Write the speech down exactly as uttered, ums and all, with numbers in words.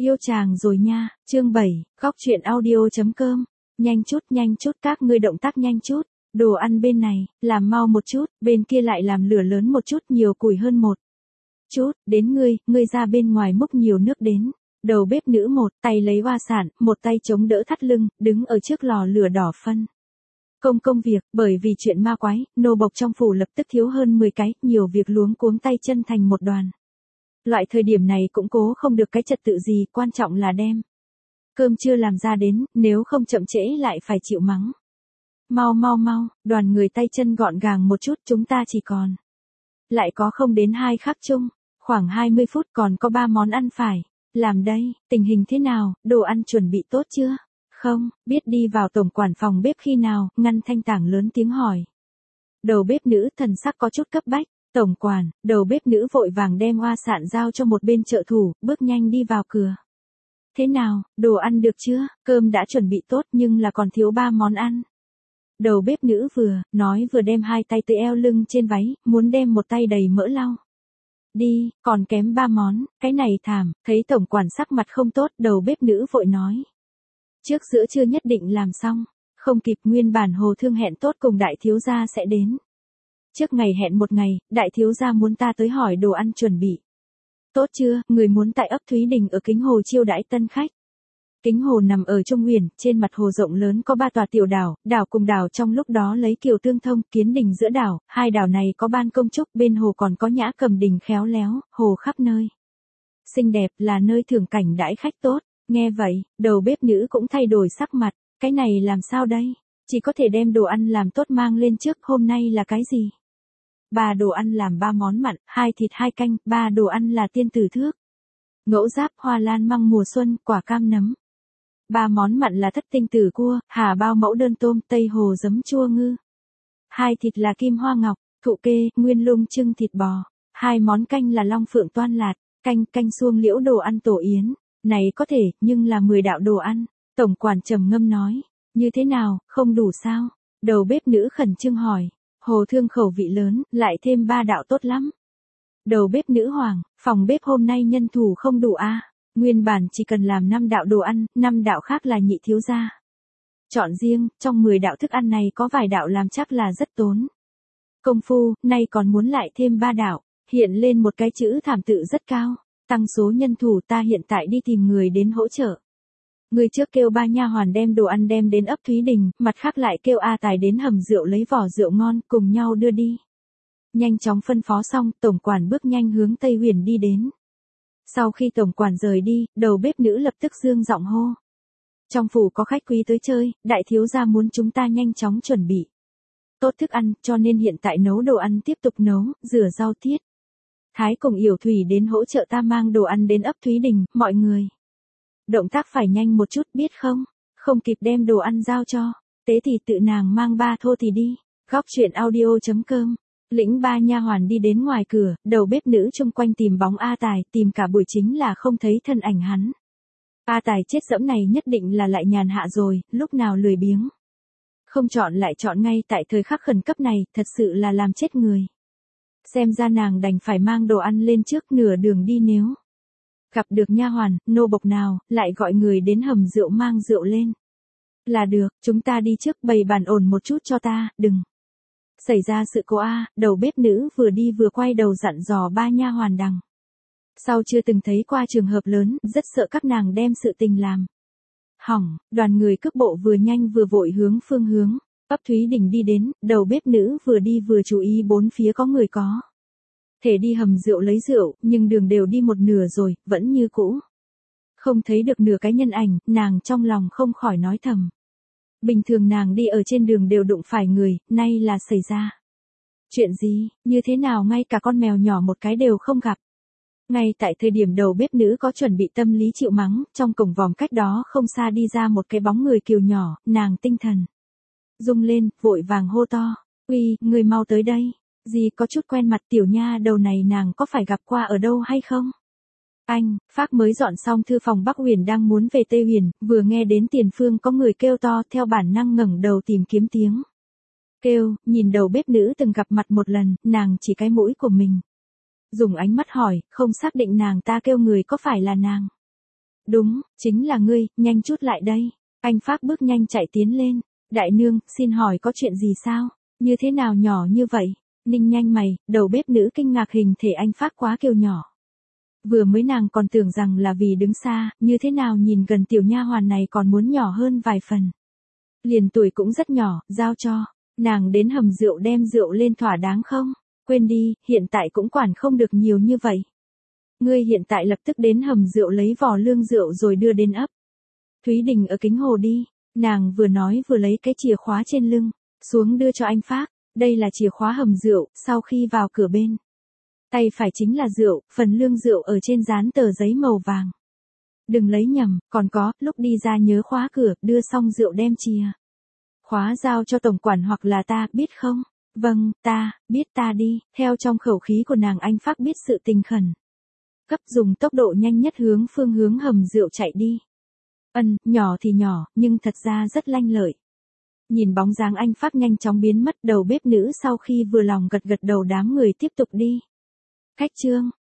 Yêu chàng rồi nha, chương bảy, góc truyện audio.com. Nhanh chút, nhanh chút, các ngươi động tác nhanh chút. Đồ ăn bên này, làm mau một chút, bên kia lại làm lửa lớn một chút, nhiều củi hơn một chút, đến ngươi, ngươi ra bên ngoài múc nhiều nước đến. Đầu bếp nữ một tay lấy hoa sản, một tay chống đỡ thắt lưng, đứng ở trước lò lửa đỏ phân. Công công việc, bởi vì chuyện ma quái, nô bộc trong phủ lập tức thiếu hơn mười cái, nhiều việc luống cuống tay chân thành một đoàn. Loại thời điểm này cũng cố không được cái trật tự gì, quan trọng là đem cơm chưa làm ra đến, nếu không chậm trễ lại phải chịu mắng. Mau mau mau, đoàn người tay chân gọn gàng một chút, chúng ta chỉ còn lại có không đến hai khắc chung, khoảng hai mươi phút còn có ba món ăn phải làm đây, tình hình thế nào, đồ ăn chuẩn bị tốt chưa? Không, biết đi vào tổng quản phòng bếp khi nào, ngăn thanh tảng lớn tiếng hỏi. Đầu bếp nữ thần sắc có chút cấp bách. Tổng quản, đầu bếp nữ vội vàng đem hoa sạn giao cho một bên trợ thủ, bước nhanh đi vào cửa. Thế nào, đồ ăn được chưa? Cơm đã chuẩn bị tốt nhưng là còn thiếu ba món ăn. Đầu bếp nữ vừa nói vừa đem hai tay tới eo lưng trên váy, muốn đem một tay đầy mỡ lau đi, còn kém ba món, cái này thảm. Thấy tổng quản sắc mặt không tốt, đầu bếp nữ vội nói. Trước giữa trưa nhất định làm xong, không kịp, nguyên bản Hồ Thương hẹn tốt cùng đại thiếu gia sẽ đến. Trước ngày hẹn một ngày, đại thiếu gia muốn ta tới hỏi đồ ăn chuẩn bị tốt chưa, người muốn tại ấp Thúy Đình ở Kính Hồ chiêu đãi tân khách. Kính Hồ nằm ở Trung Huyền, trên mặt hồ rộng lớn có ba tòa tiểu đảo, đảo cùng đảo trong lúc đó lấy kiều tương thông, kiến đình giữa đảo, hai đảo này có ban công trúc, bên hồ còn có nhã cầm đình khéo léo, hồ khắp nơi xinh đẹp, là nơi thưởng cảnh đãi khách tốt. Nghe vậy, đầu bếp nữ cũng thay đổi sắc mặt, cái này làm sao đây, chỉ có thể đem đồ ăn làm tốt mang lên trước. Hôm nay là cái gì? Ba đồ ăn làm ba món mặn, hai thịt hai canh, ba đồ ăn là tiên tử thước, ngẫu giáp, hoa lan măng mùa xuân, quả cam nấm. Ba món mặn là thất tinh tử cua, hà bao mẫu đơn tôm, tây hồ giấm chua ngư. Hai thịt là kim hoa ngọc, thụ kê, nguyên lung trưng thịt bò. Hai món canh là long phượng toan lạt, canh canh xuông liễu đồ ăn tổ yến. Này có thể, nhưng là mười đạo đồ ăn. Tổng quản trầm ngâm nói, như thế nào, không đủ sao? Đầu bếp nữ khẩn trương hỏi. Hồ Thương khẩu vị lớn, lại thêm ba đạo tốt lắm. Đầu bếp nữ hoàng, phòng bếp hôm nay nhân thủ không đủ a. À? Nguyên bản chỉ cần làm năm đạo đồ ăn, năm đạo khác là nhị thiếu gia chọn riêng, trong mười đạo thức ăn này có vài đạo làm chắc là rất tốn công phu, nay còn muốn lại thêm ba đạo, hiện lên một cái chữ thảm tự rất cao. Tăng số nhân thủ, ta hiện tại đi tìm người đến hỗ trợ. Người trước kêu ba nha hoàn đem đồ ăn đem đến ấp Thúy Đình, mặt khác lại kêu A Tài đến hầm rượu lấy vỏ rượu ngon, cùng nhau đưa đi. Nhanh chóng phân phó xong, tổng quản bước nhanh hướng Tây Huyền đi đến. Sau khi tổng quản rời đi, đầu bếp nữ lập tức dương giọng hô. Trong phủ có khách quý tới chơi, đại thiếu gia muốn chúng ta nhanh chóng chuẩn bị tốt thức ăn, cho nên hiện tại nấu đồ ăn tiếp tục nấu, rửa rau tiết. Thái cùng Yểu Thủy đến hỗ trợ ta mang đồ ăn đến ấp Thúy Đình, mọi người. Động tác phải nhanh một chút, biết không? Không kịp đem đồ ăn giao cho tế thì tự nàng mang ba thô thì đi. Góc truyện audio.com. Lĩnh ba nha hoàn đi đến ngoài cửa, đầu bếp nữ chung quanh tìm bóng A Tài, tìm cả buổi chính là không thấy thân ảnh hắn. A Tài chết dẫm này nhất định là lại nhàn hạ rồi, lúc nào lười biếng. Không chọn lại chọn ngay tại thời khắc khẩn cấp này, thật sự là làm chết người. Xem ra nàng đành phải mang đồ ăn lên trước, nửa đường đi nếu gặp được nha hoàn, nô bộc nào, lại gọi người đến hầm rượu mang rượu lên. Là được, chúng ta đi trước, bày bàn ổn một chút cho ta, đừng xảy ra sự cố a. Đầu bếp nữ vừa đi vừa quay đầu dặn dò ba nha hoàn đằng sau chưa từng thấy qua trường hợp lớn, rất sợ các nàng đem sự tình làm hỏng. Đoàn người cước bộ vừa nhanh vừa vội hướng phương hướng ấp Thúy Đình đi đến, đầu bếp nữ vừa đi vừa chú ý bốn phía có người có thể đi hầm rượu lấy rượu, nhưng đường đều đi một nửa rồi, vẫn như cũ không thấy được nửa cái nhân ảnh. Nàng trong lòng không khỏi nói thầm. Bình thường nàng đi ở trên đường đều đụng phải người, nay là xảy ra chuyện gì, như thế nào ngay cả con mèo nhỏ một cái đều không gặp. Ngay tại thời điểm đầu bếp nữ có chuẩn bị tâm lý chịu mắng, trong cổng vòm cách đó không xa đi ra một cái bóng người kiều nhỏ, nàng tinh thần rung lên, vội vàng hô to. Uy, người mau tới đây. Gì có chút quen mặt, tiểu nha đầu này nàng có phải gặp qua ở đâu hay không? Anh, Phác mới dọn xong thư phòng Bắc Huyền đang muốn về Tây Huyền, vừa nghe đến tiền phương có người kêu to, theo bản năng ngẩng đầu tìm kiếm tiếng kêu, nhìn đầu bếp nữ từng gặp mặt một lần, nàng chỉ cái mũi của mình. Dùng ánh mắt hỏi, không xác định nàng ta kêu người có phải là nàng Đúng, chính là ngươi, nhanh chút lại đây. Anh Phác bước nhanh chạy tiến lên. Đại nương, xin hỏi có chuyện gì sao? Như thế nào nhỏ như vậy? Ninh nhanh mày, đầu bếp nữ kinh ngạc hình thể anh Phác quá kiều nhỏ. Vừa mới nàng còn tưởng rằng là vì đứng xa, như thế nào nhìn gần tiểu nha hoàn này còn muốn nhỏ hơn vài phần. Liền tuổi cũng rất nhỏ, giao cho. Nàng đến hầm rượu đem rượu lên thỏa đáng không? Quên đi, hiện tại cũng quản không được nhiều như vậy. Ngươi hiện tại lập tức đến hầm rượu lấy vò lương rượu rồi đưa đến ấp Thúy Đình ở Kính Hồ đi. Nàng vừa nói vừa lấy cái chìa khóa trên lưng, xuống đưa cho anh Phác. Đây là chìa khóa hầm rượu, sau khi vào cửa bên. Tay phải chính là rượu, phần lương rượu ở trên dán tờ giấy màu vàng. Đừng lấy nhầm, còn có, lúc đi ra nhớ khóa cửa, đưa xong rượu đem chìa khóa giao cho tổng quản hoặc là ta, biết không? Vâng, ta, biết ta đi. Theo trong khẩu khí của nàng anh Phác biết sự tình khẩn cấp, dùng tốc độ nhanh nhất hướng phương hướng hầm rượu chạy đi. Ân, nhỏ thì nhỏ, nhưng thật ra rất lanh lợi. Nhìn bóng dáng anh Phác nhanh chóng biến mất, đầu bếp nữ sau khi vừa lòng gật gật đầu đám người tiếp tục đi. Khách trương,